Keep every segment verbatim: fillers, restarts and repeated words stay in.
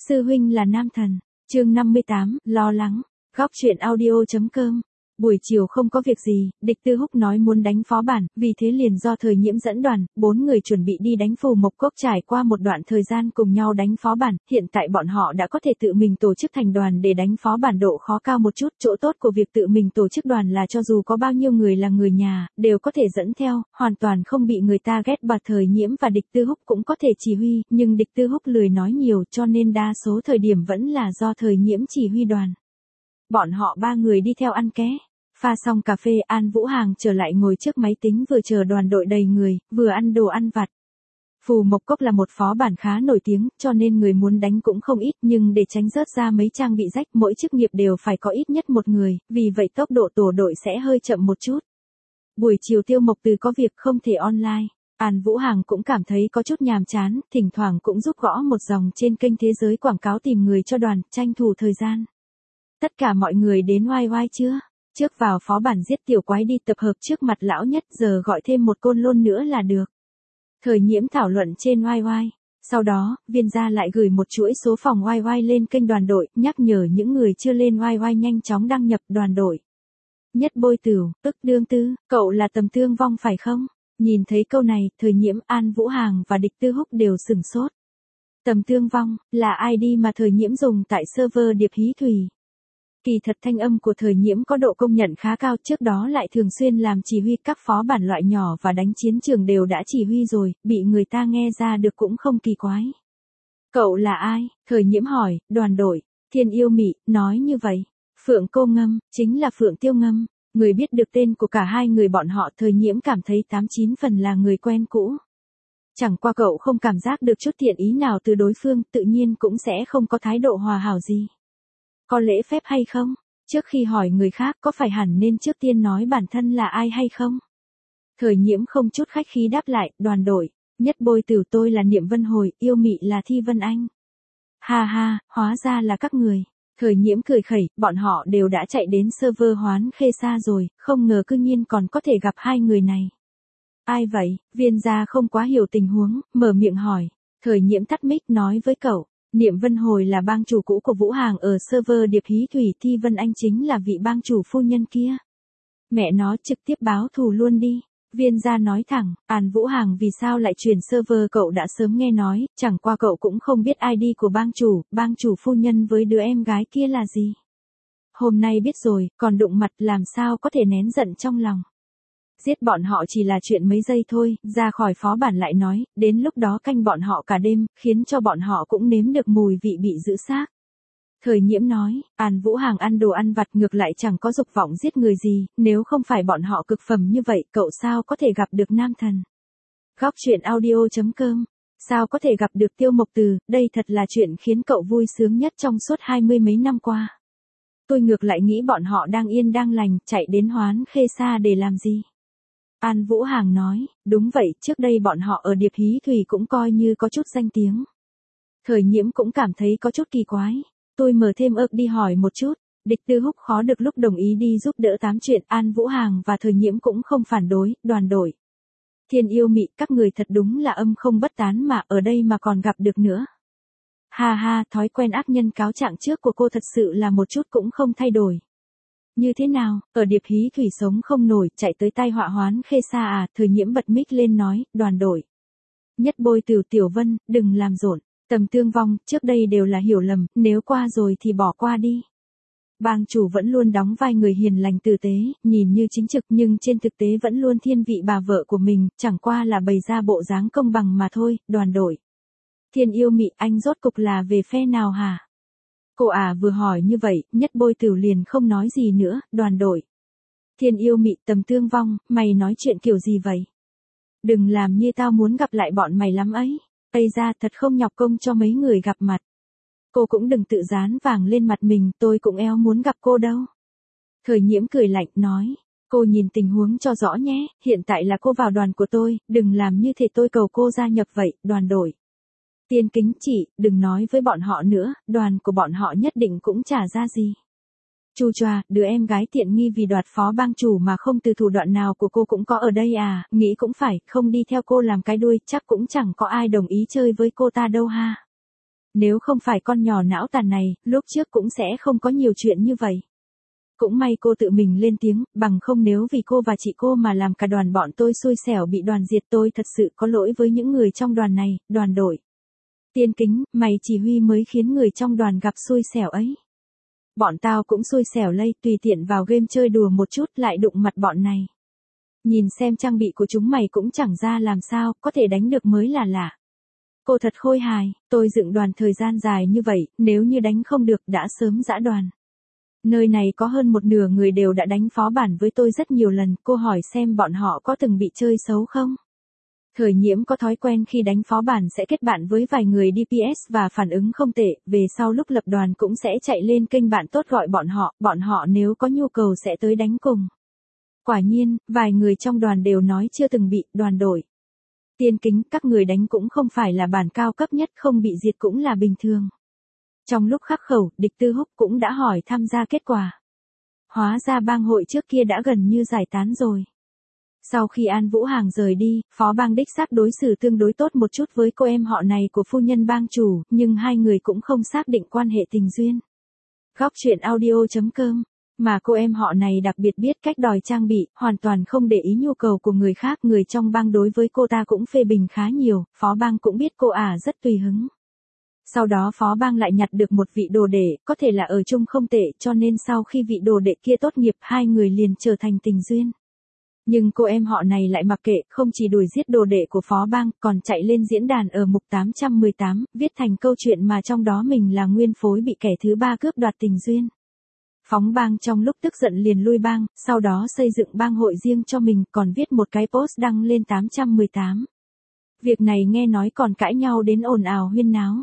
Sư huynh là nam thần. Chương năm mươi tám, lo lắng. Góc truyện audio.com. Buổi chiều không có việc gì, Địch Tư Húc nói muốn đánh phó bản, vì thế liền do Thời Nhiễm dẫn đoàn, bốn người chuẩn bị đi đánh Phù Mộc Cốc. Trải qua một đoạn thời gian cùng nhau đánh phó bản, hiện tại bọn họ đã có thể tự mình tổ chức thành đoàn để đánh phó bản. Độ khó cao một chút, chỗ tốt của việc tự mình tổ chức đoàn là cho dù có bao nhiêu người là người nhà, đều có thể dẫn theo, hoàn toàn không bị người ta ghét bỏ. Thời Nhiễm và Địch Tư Húc cũng có thể chỉ huy, nhưng Địch Tư Húc lười nói nhiều cho nên đa số thời điểm vẫn là do Thời Nhiễm chỉ huy đoàn. Bọn họ ba người đi theo ăn ké. Pha xong cà phê, An Vũ Hàng trở lại ngồi trước máy tính vừa chờ đoàn đội đầy người, vừa ăn đồ ăn vặt. Phù Mộc Cốc là một phó bản khá nổi tiếng, cho nên người muốn đánh cũng không ít, nhưng để tránh rớt ra mấy trang bị rách, mỗi chức nghiệp đều phải có ít nhất một người, vì vậy tốc độ tổ đội sẽ hơi chậm một chút. Buổi chiều Tiêu Mộc Từ có việc không thể online. An Vũ Hàng cũng cảm thấy có chút nhàm chán, thỉnh thoảng cũng giúp gõ một dòng trên kênh thế giới quảng cáo tìm người cho đoàn, tranh thủ thời gian. Tất cả mọi người đến oai oai chưa? Trước vào phó bản giết tiểu quái đi, tập hợp trước mặt lão nhất, giờ gọi thêm một côn lôn nữa là được. Thời Nhiễm thảo luận trên oai oai. Sau đó, Viên Gia lại gửi một chuỗi số phòng oai oai lên kênh đoàn đội, nhắc nhở những người chưa lên oai oai nhanh chóng đăng nhập đoàn đội. Nhất Bôi Tửu, tức Đương Tư, cậu là Tầm Tương Vong phải không? Nhìn thấy câu này, Thời Nhiễm, An Vũ Hàng và Địch Tư Húc đều sửng sốt. Tầm Tương Vong, là i đê mà Thời Nhiễm dùng tại server Điệp Hí Thủy. Kỳ thật thanh âm của Thời Nhiễm có độ công nhận khá cao, trước đó lại thường xuyên làm chỉ huy các phó bản loại nhỏ và đánh chiến trường đều đã chỉ huy rồi, bị người ta nghe ra được cũng không kỳ quái. Cậu là ai? Thời Nhiễm hỏi. Đoàn đội, Thiên Yêu Mị, nói như vậy. Phượng Cô Ngâm, chính là Phượng Tiêu Ngâm. Người biết được tên của cả hai người bọn họ, Thời Nhiễm cảm thấy tám chín phần là người quen cũ. Chẳng qua cậu không cảm giác được chút thiện ý nào từ đối phương, tự nhiên cũng sẽ không có thái độ hòa hảo gì. Có lễ phép hay không? Trước khi hỏi người khác có phải hẳn nên trước tiên nói bản thân là ai hay không? Thời Nhiễm không chút khách khí đáp lại. Đoàn đội, Nhất Bôi Tửu, tôi là Niệm Vân Hồi, Yêu Mị là Thi Vân Anh. Ha ha, hóa ra là các người. Thời Nhiễm cười khẩy, bọn họ đều đã chạy đến server Hoán Khê Sa rồi, không ngờ cư nhiên còn có thể gặp hai người này. Ai vậy? Viên Gia không quá hiểu tình huống, mở miệng hỏi. Thời Nhiễm tắt mic nói với cậu. Niệm Vân Hồi là bang chủ cũ của Vũ Hàng ở server Điệp Hí Thủy, Thi Vân Anh chính là vị bang chủ phu nhân kia. Mẹ nó, trực tiếp báo thù luôn đi. Viên Gia nói thẳng. An Vũ Hàng vì sao lại chuyển server cậu đã sớm nghe nói, chẳng qua cậu cũng không biết i đê của bang chủ, bang chủ phu nhân với đứa em gái kia là gì. Hôm nay biết rồi, còn đụng mặt làm sao có thể nén giận trong lòng. Giết bọn họ chỉ là chuyện mấy giây thôi, ra khỏi phó bản lại nói, đến lúc đó canh bọn họ cả đêm, khiến cho bọn họ cũng nếm được mùi vị bị giữ xác. Thời Nhiễm nói. An Vũ Hàng ăn đồ ăn vặt ngược lại chẳng có dục vọng giết người gì, nếu không phải bọn họ cực phẩm như vậy, cậu sao có thể gặp được nam thần. Góc truyện audio.com. Sao có thể gặp được Tiêu Mộc Từ, đây thật là chuyện khiến cậu vui sướng nhất trong suốt hai mươi mấy năm qua. Tôi ngược lại nghĩ bọn họ đang yên đang lành, chạy đến Hoán Khê Sa để làm gì. An Vũ Hàng nói. Đúng vậy, trước đây bọn họ ở Điệp Hí Thủy cũng coi như có chút danh tiếng. Thời Nhiễm cũng cảm thấy có chút kỳ quái. Tôi mở thêm ợp đi hỏi một chút. Địch Tư Húc khó được lúc đồng ý đi giúp đỡ tám chuyện. An Vũ Hàng và Thời Nhiễm cũng không phản đối. Đoàn đội, Thiên Yêu Mị, các người thật đúng là âm không bất tán mà, ở đây mà còn gặp được nữa. Ha ha, thói quen ác nhân cáo trạng trước của cô thật sự là một chút cũng không thay đổi. Như thế nào, ở Điệp Hí Thủy sống không nổi, chạy tới tai họa Hoán Khê Sa à? Thời Nhiễm bật mic lên nói. Đoàn đội, Nhất Bôi Tửu, Tiểu Vân, đừng làm rộn. Tầm Tương Vong, trước đây đều là hiểu lầm, nếu qua rồi thì bỏ qua đi. Bang chủ vẫn luôn đóng vai người hiền lành tử tế, nhìn như chính trực nhưng trên thực tế vẫn luôn thiên vị bà vợ của mình, chẳng qua là bày ra bộ dáng công bằng mà thôi. Đoàn đội, Thiên Yêu Mị, anh rốt cục là về phe nào hả? Cô à vừa hỏi như vậy, Nhất Bôi Tửu liền không nói gì nữa. Đoàn đội, Thiên Yêu Mị, Tầm Tương Vong, mày nói chuyện kiểu gì vậy? Đừng làm như tao muốn gặp lại bọn mày lắm ấy. Ây ra, thật không nhọc công cho mấy người gặp mặt. Cô cũng đừng tự dán vàng lên mặt mình, tôi cũng eo muốn gặp cô đâu. Thời Nhiễm cười lạnh, nói. Cô nhìn tình huống cho rõ nhé, hiện tại là cô vào đoàn của tôi, đừng làm như thế tôi cầu cô gia nhập vậy. Đoàn đội, Tiên Kính Chỉ, đừng nói với bọn họ nữa, đoàn của bọn họ nhất định cũng chả ra gì. Chu choa, đứa em gái tiện nghi vì đoạt phó bang chủ mà không từ thủ đoạn nào của cô cũng có ở đây à, nghĩ cũng phải, không đi theo cô làm cái đuôi, chắc cũng chẳng có ai đồng ý chơi với cô ta đâu ha. Nếu không phải con nhỏ não tàn này, lúc trước cũng sẽ không có nhiều chuyện như vậy. Cũng may cô tự mình lên tiếng, bằng không nếu vì cô và chị cô mà làm cả đoàn bọn tôi xui xẻo bị đoàn diệt, tôi thật sự có lỗi với những người trong đoàn này, đoàn đội. Tiên Kính, mày chỉ huy mới khiến người trong đoàn gặp xui xẻo ấy. Bọn tao cũng xui xẻo lây, tùy tiện vào game chơi đùa một chút lại đụng mặt bọn này. Nhìn xem trang bị của chúng mày cũng chẳng ra làm sao, có thể đánh được mới là lạ. Cô thật khôi hài, tôi dựng đoàn thời gian dài như vậy, nếu như đánh không được đã sớm giã đoàn. Nơi này có hơn một nửa người đều đã đánh phó bản với tôi rất nhiều lần, cô hỏi xem bọn họ có từng bị chơi xấu không? Thời Nhiễm có thói quen khi đánh phó bản sẽ kết bạn với vài người đê pê ét và phản ứng không tệ, về sau lúc lập đoàn cũng sẽ chạy lên kênh bạn tốt gọi bọn họ, bọn họ nếu có nhu cầu sẽ tới đánh cùng. Quả nhiên, vài người trong đoàn đều nói chưa từng bị, đoàn đội. Tiên Kính, các người đánh cũng không phải là bản cao cấp nhất, không bị diệt cũng là bình thường. Trong lúc khắc khẩu, Địch Tư Húc cũng đã hỏi tham gia kết quả. Hóa ra bang hội trước kia đã gần như giải tán rồi. Sau khi An Vũ Hàng rời đi, phó bang đích xác đối xử tương đối tốt một chút với cô em họ này của phu nhân bang chủ, nhưng hai người cũng không xác định quan hệ tình duyên. Góc truyện audio chấm com. Mà cô em họ này đặc biệt biết cách đòi trang bị, hoàn toàn không để ý nhu cầu của người khác, người trong bang đối với cô ta cũng phê bình khá nhiều, phó bang cũng biết cô ả rất tùy hứng. Sau đó phó bang lại nhặt được một vị đồ đệ, có thể là ở chung không tệ, cho nên sau khi vị đồ đệ kia tốt nghiệp hai người liền trở thành tình duyên. Nhưng cô em họ này lại mặc kệ, không chỉ đuổi giết đồ đệ của phó bang, còn chạy lên diễn đàn ở mục tám trăm mười tám, viết thành câu chuyện mà trong đó mình là nguyên phối bị kẻ thứ ba cướp đoạt tình duyên. Phóng bang trong lúc tức giận liền lui bang, sau đó xây dựng bang hội riêng cho mình, còn viết một cái post đăng lên tám trăm mười tám. Việc này nghe nói còn cãi nhau đến ồn ào huyên náo.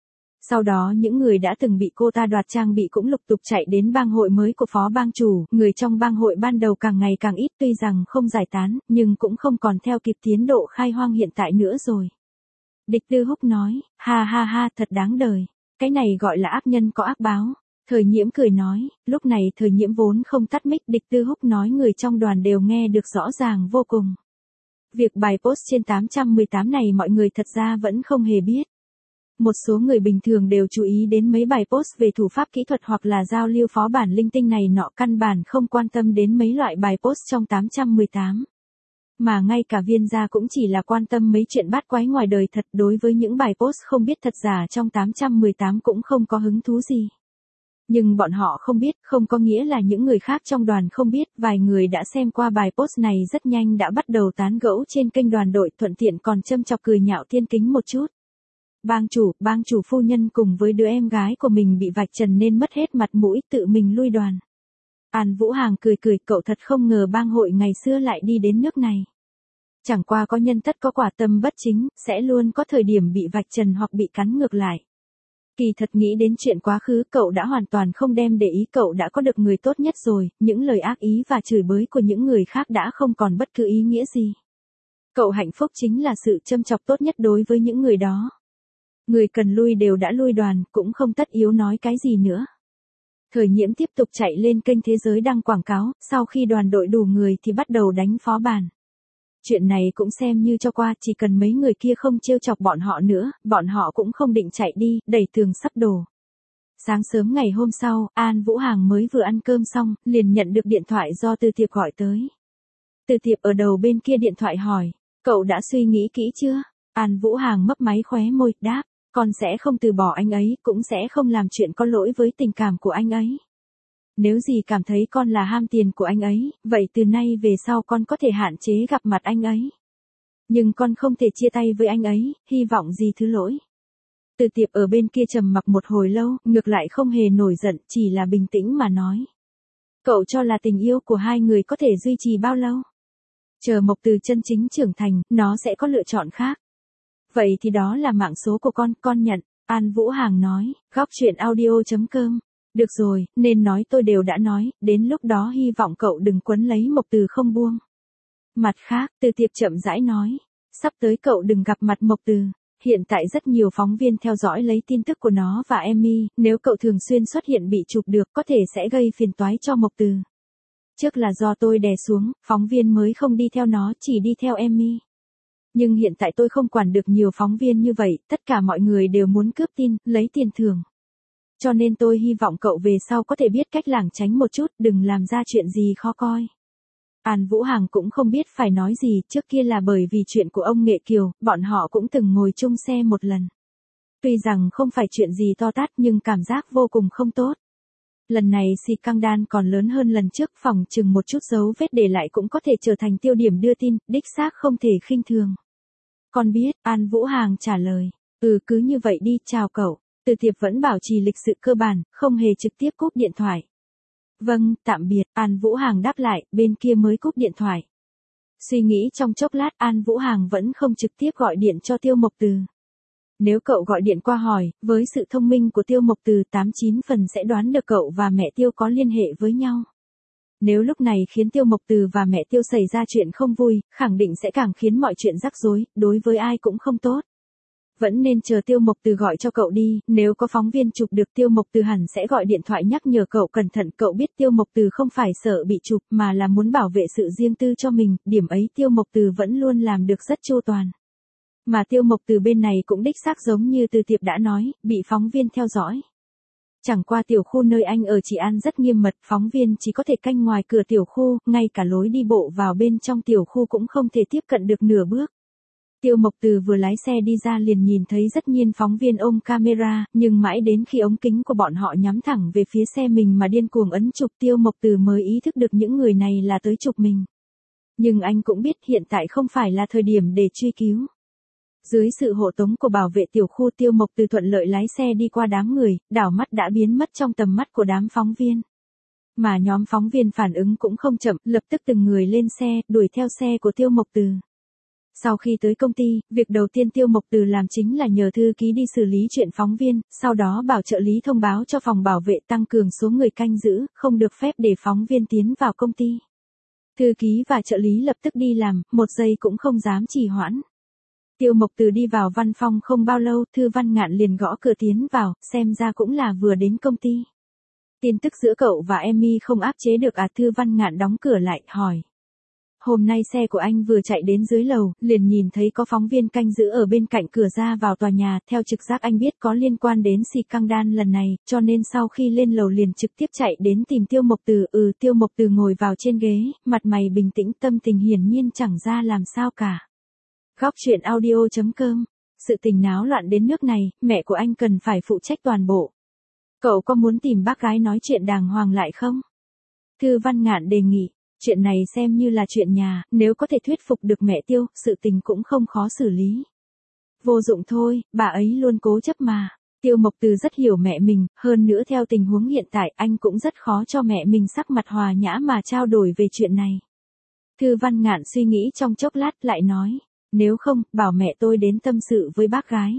Sau đó những người đã từng bị cô ta đoạt trang bị cũng lục tục chạy đến bang hội mới của phó bang chủ, người trong bang hội ban đầu càng ngày càng ít, tuy rằng không giải tán, nhưng cũng không còn theo kịp tiến độ khai hoang hiện tại nữa rồi. Địch Tư Húc nói, ha ha ha, thật đáng đời, cái này gọi là ác nhân có ác báo. Thời Nhiễm cười nói, lúc này Thời Nhiễm vốn không tắt mic, Địch Tư Húc nói người trong đoàn đều nghe được rõ ràng vô cùng. Việc bài post trên tám trăm mười tám này mọi người thật ra vẫn không hề biết. Một số người bình thường đều chú ý đến mấy bài post về thủ pháp kỹ thuật hoặc là giao lưu phó bản linh tinh này nọ, căn bản không quan tâm đến mấy loại bài post trong tám trăm mười tám. Mà ngay cả Viên gia cũng chỉ là quan tâm mấy chuyện bát quái ngoài đời thật, đối với những bài post không biết thật giả trong tám trăm mười tám cũng không có hứng thú gì. Nhưng bọn họ không biết, không có nghĩa là những người khác trong đoàn không biết, vài người đã xem qua bài post này rất nhanh đã bắt đầu tán gẫu trên kênh đoàn đội, thuận tiện còn châm chọc cười nhạo Tiên Kính một chút. Bang chủ, bang chủ phu nhân cùng với đứa em gái của mình bị vạch trần nên mất hết mặt mũi, tự mình lui đoàn. An Vũ Hàng cười cười, cậu thật không ngờ bang hội ngày xưa lại đi đến nước này. Chẳng qua có nhân tất có quả, tâm bất chính, sẽ luôn có thời điểm bị vạch trần hoặc bị cắn ngược lại. Kỳ thật nghĩ đến chuyện quá khứ, cậu đã hoàn toàn không đem để ý, cậu đã có được người tốt nhất rồi, những lời ác ý và chửi bới của những người khác đã không còn bất cứ ý nghĩa gì. Cậu hạnh phúc chính là sự châm chọc tốt nhất đối với những người đó. Người cần lui đều đã lui đoàn, cũng không tất yếu nói cái gì nữa. Thời Nhiễm tiếp tục chạy lên kênh Thế Giới đăng quảng cáo, sau khi đoàn đội đủ người thì bắt đầu đánh phó bản. Chuyện này cũng xem như cho qua, chỉ cần mấy người kia không trêu chọc bọn họ nữa, bọn họ cũng không định chạy đi, đẩy tường sắp đổ. Sáng sớm ngày hôm sau, An Vũ Hàng mới vừa ăn cơm xong, liền nhận được điện thoại do Từ Tiệp gọi tới. Từ Tiệp ở đầu bên kia điện thoại hỏi, cậu đã suy nghĩ kỹ chưa? An Vũ Hàng mấp máy khóe môi, đáp, con sẽ không từ bỏ anh ấy, cũng sẽ không làm chuyện có lỗi với tình cảm của anh ấy. Nếu gì cảm thấy con là ham tiền của anh ấy, vậy từ nay về sau con có thể hạn chế gặp mặt anh ấy. Nhưng con không thể chia tay với anh ấy, hy vọng gì thứ lỗi. Từ Tiệp ở bên kia trầm mặc một hồi lâu, ngược lại không hề nổi giận, chỉ là bình tĩnh mà nói. Cậu cho là tình yêu của hai người có thể duy trì bao lâu? Chờ Mộc Từ chân chính trưởng thành, nó sẽ có lựa chọn khác. Vậy thì đó là mạng số của con, con nhận. An Vũ Hàng nói, góc truyện audio chấm com. Được rồi, nên nói tôi đều đã nói, đến lúc đó hy vọng cậu đừng quấn lấy Mộc Từ không buông. Mặt khác, Từ Tiệp chậm rãi nói, sắp tới cậu đừng gặp mặt Mộc Từ. Hiện tại rất nhiều phóng viên theo dõi lấy tin tức của nó và Emmy, nếu cậu thường xuyên xuất hiện bị chụp được có thể sẽ gây phiền toái cho Mộc Từ. Trước là do tôi đè xuống, phóng viên mới không đi theo nó, chỉ đi theo Emmy. Nhưng hiện tại tôi không quản được nhiều phóng viên như vậy, tất cả mọi người đều muốn cướp tin, lấy tiền thưởng. Cho nên tôi hy vọng cậu về sau có thể biết cách lảng tránh một chút, đừng làm ra chuyện gì khó coi. An Vũ Hàng cũng không biết phải nói gì, trước kia là bởi vì chuyện của ông Nghệ Kiều, bọn họ cũng từng ngồi chung xe một lần. Tuy rằng không phải chuyện gì to tát nhưng cảm giác vô cùng không tốt. Lần này scandal còn lớn hơn lần trước, phòng chừng một chút dấu vết để lại cũng có thể trở thành tiêu điểm đưa tin, đích xác không thể khinh thường. Con biết, An Vũ Hàng trả lời, ừ cứ như vậy đi, chào cậu. Từ Tiệp vẫn bảo trì lịch sự cơ bản, không hề trực tiếp cúp điện thoại. Vâng, tạm biệt, An Vũ Hàng đáp lại, bên kia mới cúp điện thoại. Suy nghĩ trong chốc lát, An Vũ Hàng vẫn không trực tiếp gọi điện cho Tiêu Mộc Từ. Nếu cậu gọi điện qua hỏi, với sự thông minh của Tiêu Mộc Từ tám chín phần sẽ đoán được cậu và mẹ Tiêu có liên hệ với nhau. Nếu lúc này khiến Tiêu Mộc Từ và mẹ Tiêu xảy ra chuyện không vui, khẳng định sẽ càng khiến mọi chuyện rắc rối, đối với ai cũng không tốt. Vẫn nên chờ Tiêu Mộc Từ gọi cho cậu đi, nếu có phóng viên chụp được Tiêu Mộc Từ hẳn sẽ gọi điện thoại nhắc nhở cậu cẩn thận. Cậu biết Tiêu Mộc Từ không phải sợ bị chụp mà là muốn bảo vệ sự riêng tư cho mình, điểm ấy Tiêu Mộc Từ vẫn luôn làm được rất chu toàn. Mà Tiêu Mộc Từ bên này cũng đích xác giống như Từ Tiệp đã nói, bị phóng viên theo dõi. Chẳng qua tiểu khu nơi anh ở Trị An rất nghiêm mật, phóng viên chỉ có thể canh ngoài cửa tiểu khu, ngay cả lối đi bộ vào bên trong tiểu khu cũng không thể tiếp cận được nửa bước. Tiêu Mộc Từ vừa lái xe đi ra liền nhìn thấy rất nhiều phóng viên ôm camera, nhưng mãi đến khi ống kính của bọn họ nhắm thẳng về phía xe mình mà điên cuồng ấn chụp, Tiêu Mộc Từ mới ý thức được những người này là tới chụp mình. Nhưng anh cũng biết hiện tại không phải là thời điểm để truy cứu. Dưới sự hộ tống của bảo vệ tiểu khu, Tiêu Mộc Từ thuận lợi lái xe đi qua đám người, đảo mắt đã biến mất trong tầm mắt của đám phóng viên. Mà nhóm phóng viên phản ứng cũng không chậm, lập tức từng người lên xe, đuổi theo xe của Tiêu Mộc Từ. Sau khi tới công ty, việc đầu tiên Tiêu Mộc Từ làm chính là nhờ thư ký đi xử lý chuyện phóng viên, sau đó bảo trợ lý thông báo cho phòng bảo vệ tăng cường số người canh giữ, không được phép để phóng viên tiến vào công ty. Thư ký và trợ lý lập tức đi làm, một giây cũng không dám trì hoãn. Tiêu Mộc Từ đi vào văn phòng không bao lâu, Thư Văn Ngạn liền gõ cửa tiến vào, xem ra cũng là vừa đến công ty. Tin tức giữa cậu và Emmy không áp chế được à? Thư Văn Ngạn đóng cửa lại, hỏi. Hôm nay xe của anh vừa chạy đến dưới lầu, liền nhìn thấy có phóng viên canh giữ ở bên cạnh cửa ra vào tòa nhà, theo trực giác anh biết có liên quan đến scandal lần này, cho nên sau khi lên lầu liền trực tiếp chạy đến tìm Tiêu Mộc Từ. Ừ, Tiêu Mộc Từ ngồi vào trên ghế, mặt mày bình tĩnh, tâm tình hiển nhiên chẳng ra làm sao cả. Góc truyện audio chấm com. Sự tình náo loạn đến nước này, mẹ của anh cần phải phụ trách toàn bộ. Cậu có muốn tìm bác gái nói chuyện đàng hoàng lại không? Thư Văn Ngạn đề nghị. Chuyện này xem như là chuyện nhà, nếu có thể thuyết phục được mẹ Tiêu, sự tình cũng không khó xử lý. Vô dụng thôi, bà ấy luôn cố chấp mà. Tiêu Mộc Từ rất hiểu mẹ mình, hơn nữa theo tình huống hiện tại anh cũng rất khó cho mẹ mình sắc mặt hòa nhã mà trao đổi về chuyện này. Thư Văn Ngạn suy nghĩ trong chốc lát lại nói, nếu không, bảo mẹ tôi đến tâm sự với bác gái.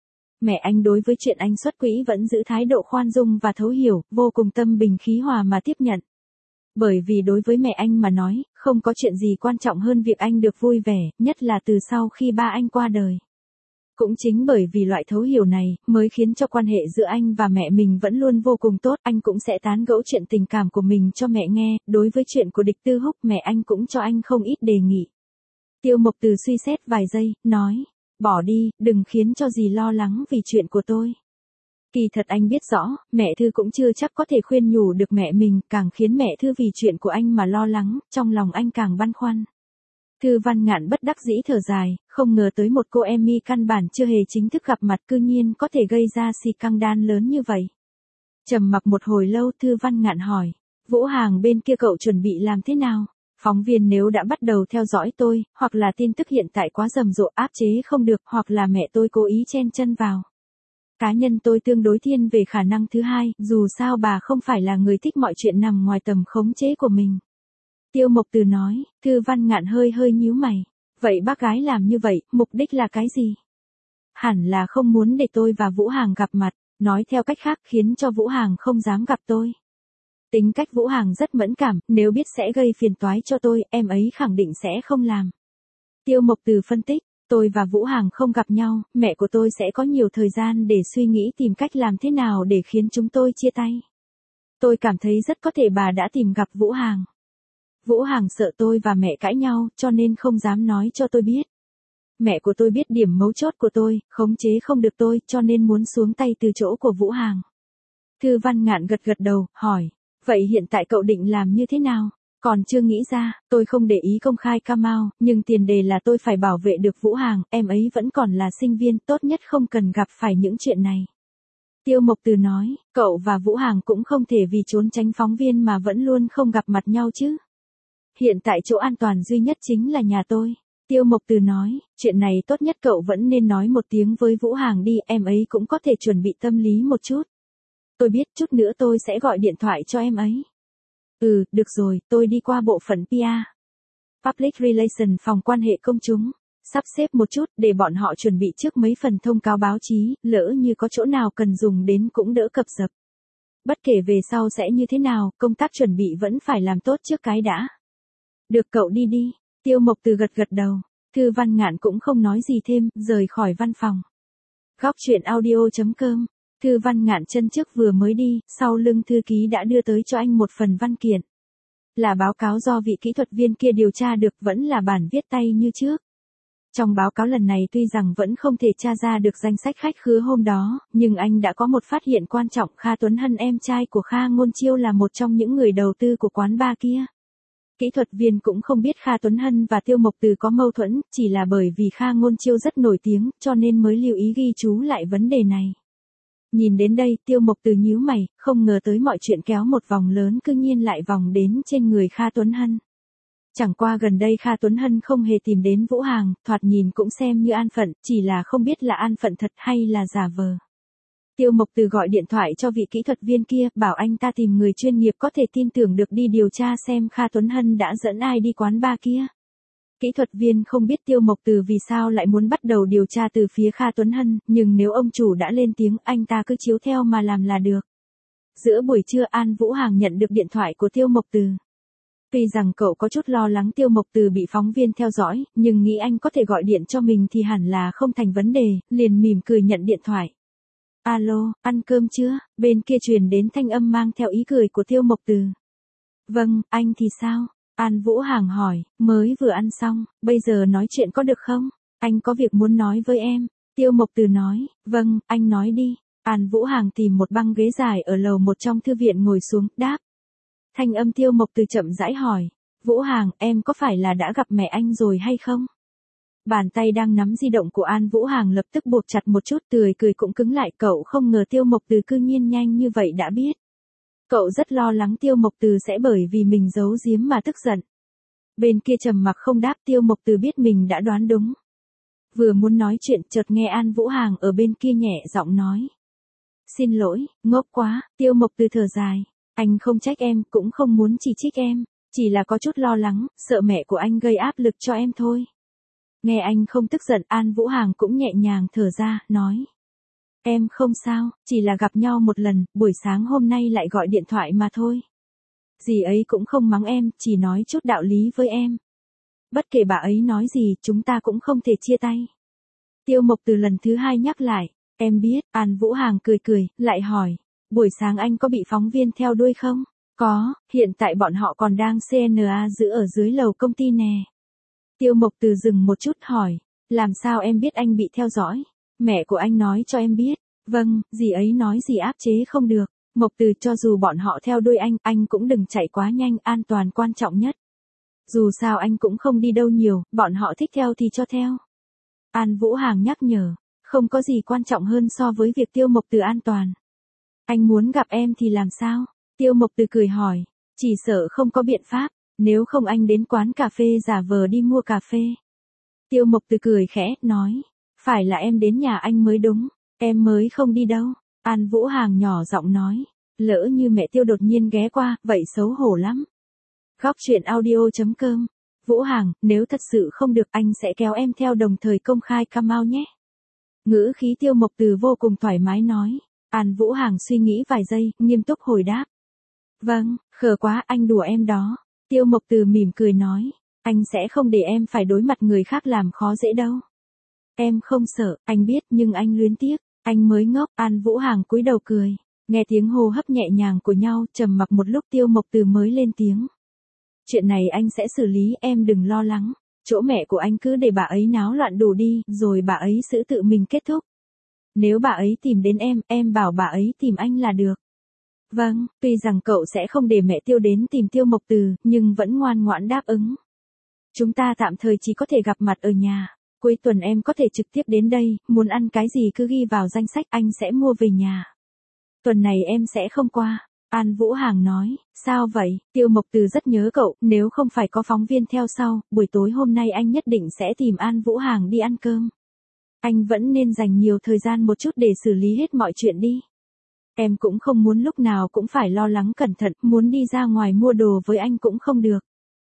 Mẹ anh đối với chuyện anh xuất quỹ vẫn giữ thái độ khoan dung và thấu hiểu, vô cùng tâm bình khí hòa mà tiếp nhận. Bởi vì đối với mẹ anh mà nói, không có chuyện gì quan trọng hơn việc anh được vui vẻ, nhất là từ sau khi ba anh qua đời. Cũng chính bởi vì loại thấu hiểu này, mới khiến cho quan hệ giữa anh và mẹ mình vẫn luôn vô cùng tốt. Anh cũng sẽ tán gẫu chuyện tình cảm của mình cho mẹ nghe, đối với chuyện của Địch Tư Húc mẹ anh cũng cho anh không ít đề nghị. Tiêu Mộc Từ suy xét vài giây, nói, bỏ đi, đừng khiến cho dì lo lắng vì chuyện của tôi. Kỳ thật anh biết rõ, mẹ Thư cũng chưa chắc có thể khuyên nhủ được mẹ mình, càng khiến mẹ Thư vì chuyện của anh mà lo lắng, trong lòng anh càng băn khoăn. Thư Văn Ngạn bất đắc dĩ thở dài, không ngờ tới một cô Emmy căn bản chưa hề chính thức gặp mặt cư nhiên có thể gây ra scandal lớn như vậy. Trầm mặc một hồi lâu, Thư Văn Ngạn hỏi, Vũ Hàng bên kia cậu chuẩn bị làm thế nào? Phóng viên nếu đã bắt đầu theo dõi tôi, hoặc là tin tức hiện tại quá rầm rộ áp chế không được, hoặc là mẹ tôi cố ý chen chân vào. Cá nhân tôi tương đối thiên về khả năng thứ hai, dù sao bà không phải là người thích mọi chuyện nằm ngoài tầm khống chế của mình. Tiêu Mộc Từ nói. Thư Văn Ngạn hơi hơi nhíu mày. Vậy bác gái làm như vậy, mục đích là cái gì? Hẳn là không muốn để tôi và Vũ Hàng gặp mặt, nói theo cách khác khiến cho Vũ Hàng không dám gặp tôi. Tính cách Vũ Hàng rất mẫn cảm, nếu biết sẽ gây phiền toái cho tôi, em ấy khẳng định sẽ không làm. Tiêu Mộc Từ phân tích. Tôi và Vũ Hàng không gặp nhau, mẹ của tôi sẽ có nhiều thời gian để suy nghĩ tìm cách làm thế nào để khiến chúng tôi chia tay. Tôi cảm thấy rất có thể bà đã tìm gặp Vũ Hàng. Vũ Hàng sợ tôi và mẹ cãi nhau, cho nên không dám nói cho tôi biết. mẹ của tôi biết điểm mấu chốt của tôi, khống chế không được tôi, cho nên muốn xuống tay từ chỗ của Vũ Hàng. Thư Văn Ngạn gật gật đầu, hỏi, vậy hiện tại cậu định làm như thế nào? Còn chưa nghĩ ra, tôi không để ý công khai Kamau, nhưng tiền đề là tôi phải bảo vệ được Vũ Hàng, em ấy vẫn còn là sinh viên, tốt nhất không cần gặp phải những chuyện này. Tiêu Mộc Từ nói, cậu và Vũ Hàng cũng không thể vì trốn tránh phóng viên mà vẫn luôn không gặp mặt nhau chứ. Hiện tại chỗ an toàn duy nhất chính là nhà tôi. Tiêu Mộc Từ nói, chuyện này tốt nhất cậu vẫn nên nói một tiếng với Vũ Hàng đi, em ấy cũng có thể chuẩn bị tâm lý một chút. Tôi biết, chút nữa tôi sẽ gọi điện thoại cho em ấy. Ừ, được rồi, tôi đi qua bộ phận pê e. Public Relations, phòng quan hệ công chúng. Sắp xếp một chút để bọn họ chuẩn bị trước mấy phần thông cáo báo chí, lỡ như có chỗ nào cần dùng đến cũng đỡ cập dập. Bất kể về sau sẽ như thế nào, công tác chuẩn bị vẫn phải làm tốt trước cái đã. Được, cậu đi đi. Tiêu Mộc Từ gật gật đầu. Thư Văn Ngạn cũng không nói gì thêm, rời khỏi văn phòng. Góc truyện audio chấm com. Thư Văn Ngạn chân trước vừa mới đi, sau lưng thư ký đã đưa tới cho anh một phần văn kiện. Là báo cáo do vị kỹ thuật viên kia điều tra được, vẫn là bản viết tay như trước. Trong báo cáo lần này tuy rằng vẫn không thể tra ra được danh sách khách khứa hôm đó, nhưng anh đã có một phát hiện quan trọng, Kha Tuấn Hân em trai của Kha Ngôn Chiêu là một trong những người đầu tư của quán bar kia. Kỹ thuật viên cũng không biết Kha Tuấn Hân và Tiêu Mộc Từ có mâu thuẫn, chỉ là bởi vì Kha Ngôn Chiêu rất nổi tiếng, cho nên mới lưu ý ghi chú lại vấn đề này. Nhìn đến đây, Tiêu Mộc Từ nhíu mày, không ngờ tới mọi chuyện kéo một vòng lớn cư nhiên lại vòng đến trên người Kha Tuấn Hân. Chẳng qua gần đây Kha Tuấn Hân không hề tìm đến Vũ Hàng, thoạt nhìn cũng xem như an phận, chỉ là không biết là an phận thật hay là giả vờ. Tiêu Mộc Từ gọi điện thoại cho vị kỹ thuật viên kia, bảo anh ta tìm người chuyên nghiệp có thể tin tưởng được đi điều tra xem Kha Tuấn Hân đã dẫn ai đi quán bar kia. Kỹ thuật viên không biết Tiêu Mộc Từ vì sao lại muốn bắt đầu điều tra từ phía Kha Tuấn Hân, nhưng nếu ông chủ đã lên tiếng, anh ta cứ chiếu theo mà làm là được. Giữa buổi trưa, An Vũ Hàng nhận được điện thoại của Tiêu Mộc Từ. Tuy rằng cậu có chút lo lắng Tiêu Mộc Từ bị phóng viên theo dõi, nhưng nghĩ anh có thể gọi điện cho mình thì hẳn là không thành vấn đề, liền mỉm cười nhận điện thoại. Alo, ăn cơm chưa? Bên kia truyền đến thanh âm mang theo ý cười của Tiêu Mộc Từ. Vâng, anh thì sao? An Vũ Hàng hỏi, mới vừa ăn xong, bây giờ nói chuyện có được không? Anh có việc muốn nói với em. Tiêu Mộc Từ nói, vâng, anh nói đi. An Vũ Hàng tìm một băng ghế dài ở lầu một trong thư viện ngồi xuống, đáp. Thanh âm Tiêu Mộc Từ chậm rãi hỏi, Vũ Hàng, em có phải là đã gặp mẹ anh rồi hay không? Bàn tay đang nắm di động của An Vũ Hàng lập tức buộc chặt một chút, tươi cười cũng cứng lại, cậu không ngờ Tiêu Mộc Từ cư nhiên nhanh như vậy đã biết. Cậu rất lo lắng Tiêu Mộc Từ sẽ bởi vì mình giấu giếm mà tức giận. Bên kia trầm mặc không đáp, Tiêu Mộc Từ biết mình đã đoán đúng. Vừa muốn nói chuyện, chợt nghe An Vũ Hàng ở bên kia nhẹ giọng nói. Xin lỗi, ngốc quá. Tiêu Mộc Từ thở dài. Anh không trách em, cũng không muốn chỉ trích em. Chỉ là có chút lo lắng, sợ mẹ của anh gây áp lực cho em thôi. Nghe anh không tức giận, An Vũ Hàng cũng nhẹ nhàng thở ra, nói. Em không sao, chỉ là gặp nhau một lần, buổi sáng hôm nay lại gọi điện thoại mà thôi. Dì ấy cũng không mắng em, chỉ nói chút đạo lý với em. Bất kể bà ấy nói gì, chúng ta cũng không thể chia tay. Tiêu Mộc Từ lần thứ hai nhắc lại, em biết. An Vũ Hàng cười cười, lại hỏi, buổi sáng anh có bị phóng viên theo đuôi không? Có, hiện tại bọn họ còn đang xê en a giữ ở dưới lầu công ty nè. Tiêu Mộc Từ dừng một chút hỏi, làm sao em biết anh bị theo dõi? Mẹ của anh nói cho em biết. Vâng, dì ấy nói gì áp chế không được. Mộc Từ, cho dù bọn họ theo đuôi anh, anh cũng đừng chạy quá nhanh, an toàn quan trọng nhất. Dù sao anh cũng không đi đâu nhiều, bọn họ thích theo thì cho theo. An Vũ Hàng nhắc nhở, không có gì quan trọng hơn so với việc Tiêu Mộc Từ an toàn. Anh muốn gặp em thì làm sao? Tiêu Mộc Từ cười hỏi, chỉ sợ không có biện pháp, nếu không anh đến quán cà phê giả vờ đi mua cà phê. Tiêu Mộc Từ cười khẽ, nói, phải là em đến nhà anh mới đúng, em mới không đi đâu. An Vũ Hàng nhỏ giọng nói, lỡ như mẹ Tiêu đột nhiên ghé qua, vậy xấu hổ lắm. Góc truyện audio chấm com. Vũ Hàng, nếu thật sự không được anh sẽ kéo em theo, đồng thời công khai Kamau nhé. Ngữ khí Tiêu Mộc Từ vô cùng thoải mái nói. An Vũ Hàng suy nghĩ vài giây, nghiêm túc hồi đáp. Vâng, khờ quá, anh đùa em đó. Tiêu Mộc Từ mỉm cười nói, anh sẽ không để em phải đối mặt người khác làm khó dễ đâu. Em không sợ, anh biết, nhưng anh luyến tiếc, anh mới ngốc. An Vũ Hàng cúi đầu cười, nghe tiếng hô hấp nhẹ nhàng của nhau, trầm mặc một lúc Tiêu Mộc Từ mới lên tiếng. Chuyện này anh sẽ xử lý, em đừng lo lắng. Chỗ mẹ của anh cứ để bà ấy náo loạn đủ đi, rồi bà ấy xử tự mình kết thúc. Nếu bà ấy tìm đến em, em bảo bà ấy tìm anh là được. Vâng, tuy rằng cậu sẽ không để mẹ Tiêu đến tìm Tiêu Mộc Từ, nhưng vẫn ngoan ngoãn đáp ứng. Chúng ta tạm thời chỉ có thể gặp mặt ở nhà. Cuối tuần em có thể trực tiếp đến đây, muốn ăn cái gì cứ ghi vào danh sách, anh sẽ mua về nhà. Tuần này em sẽ không qua. An Vũ Hàng nói, sao vậy? Tiêu Mộc Từ rất nhớ cậu, nếu không phải có phóng viên theo sau, buổi tối hôm nay anh nhất định sẽ tìm An Vũ Hàng đi ăn cơm. Anh vẫn nên dành nhiều thời gian một chút để xử lý hết mọi chuyện đi. Em cũng không muốn lúc nào cũng phải lo lắng cẩn thận, muốn đi ra ngoài mua đồ với anh cũng không được.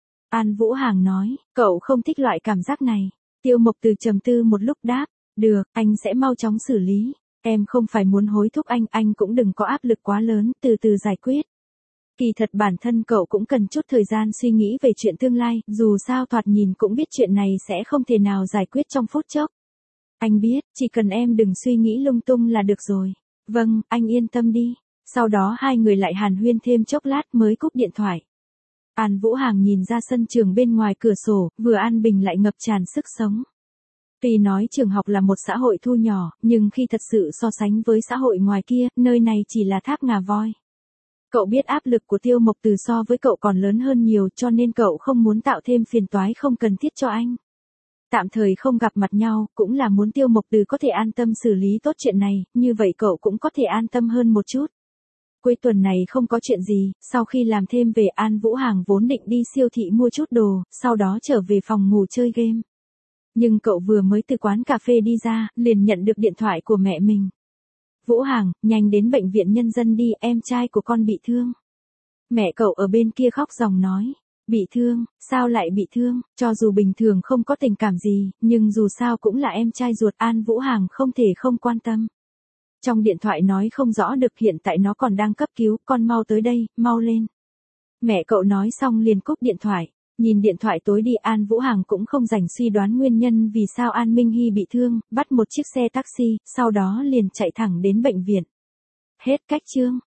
An Vũ Hàng nói, cậu không thích loại cảm giác này. Tiêu Mộc Từ trầm tư một lúc đáp, được, anh sẽ mau chóng xử lý. Em không phải muốn hối thúc anh, anh cũng đừng có áp lực quá lớn, từ từ giải quyết. Kỳ thật bản thân cậu cũng cần chút thời gian suy nghĩ về chuyện tương lai, dù sao thoạt nhìn cũng biết chuyện này sẽ không thể nào giải quyết trong phút chốc. Anh biết, chỉ cần em đừng suy nghĩ lung tung là được rồi. Vâng, anh yên tâm đi. Sau đó hai người lại hàn huyên thêm chốc lát mới cúp điện thoại. An Vũ Hàng nhìn ra sân trường bên ngoài cửa sổ, vừa an bình lại ngập tràn sức sống. Tuy nói trường học là một xã hội thu nhỏ, nhưng khi thật sự so sánh với xã hội ngoài kia, nơi này chỉ là tháp ngà voi. Cậu biết áp lực của Tiêu Mộc Từ so với cậu còn lớn hơn nhiều, cho nên cậu không muốn tạo thêm phiền toái không cần thiết cho anh. Tạm thời không gặp mặt nhau, cũng là muốn Tiêu Mộc Từ có thể an tâm xử lý tốt chuyện này, như vậy cậu cũng có thể an tâm hơn một chút. Cuối tuần này không có chuyện gì, sau khi làm thêm về An Vũ Hàng vốn định đi siêu thị mua chút đồ, sau đó trở về phòng ngủ chơi game. Nhưng cậu vừa mới từ quán cà phê đi ra, liền nhận được điện thoại của mẹ mình. Vũ Hàng, nhanh đến bệnh viện nhân dân đi, em trai của con bị thương. Mẹ cậu ở bên kia khóc ròng nói. Bị thương, sao lại bị thương, cho dù bình thường không có tình cảm gì, nhưng dù sao cũng là em trai ruột, An Vũ Hàng không thể không quan tâm. Trong điện thoại nói không rõ được, hiện tại nó còn đang cấp cứu, con mau tới đây, mau lên. Mẹ cậu nói xong liền cúp điện thoại. Nhìn điện thoại tối đi, An Vũ Hàng cũng không rảnh suy đoán nguyên nhân vì sao An Minh Hy bị thương, bắt một chiếc xe taxi, sau đó liền chạy thẳng đến bệnh viện. Hết cách chương.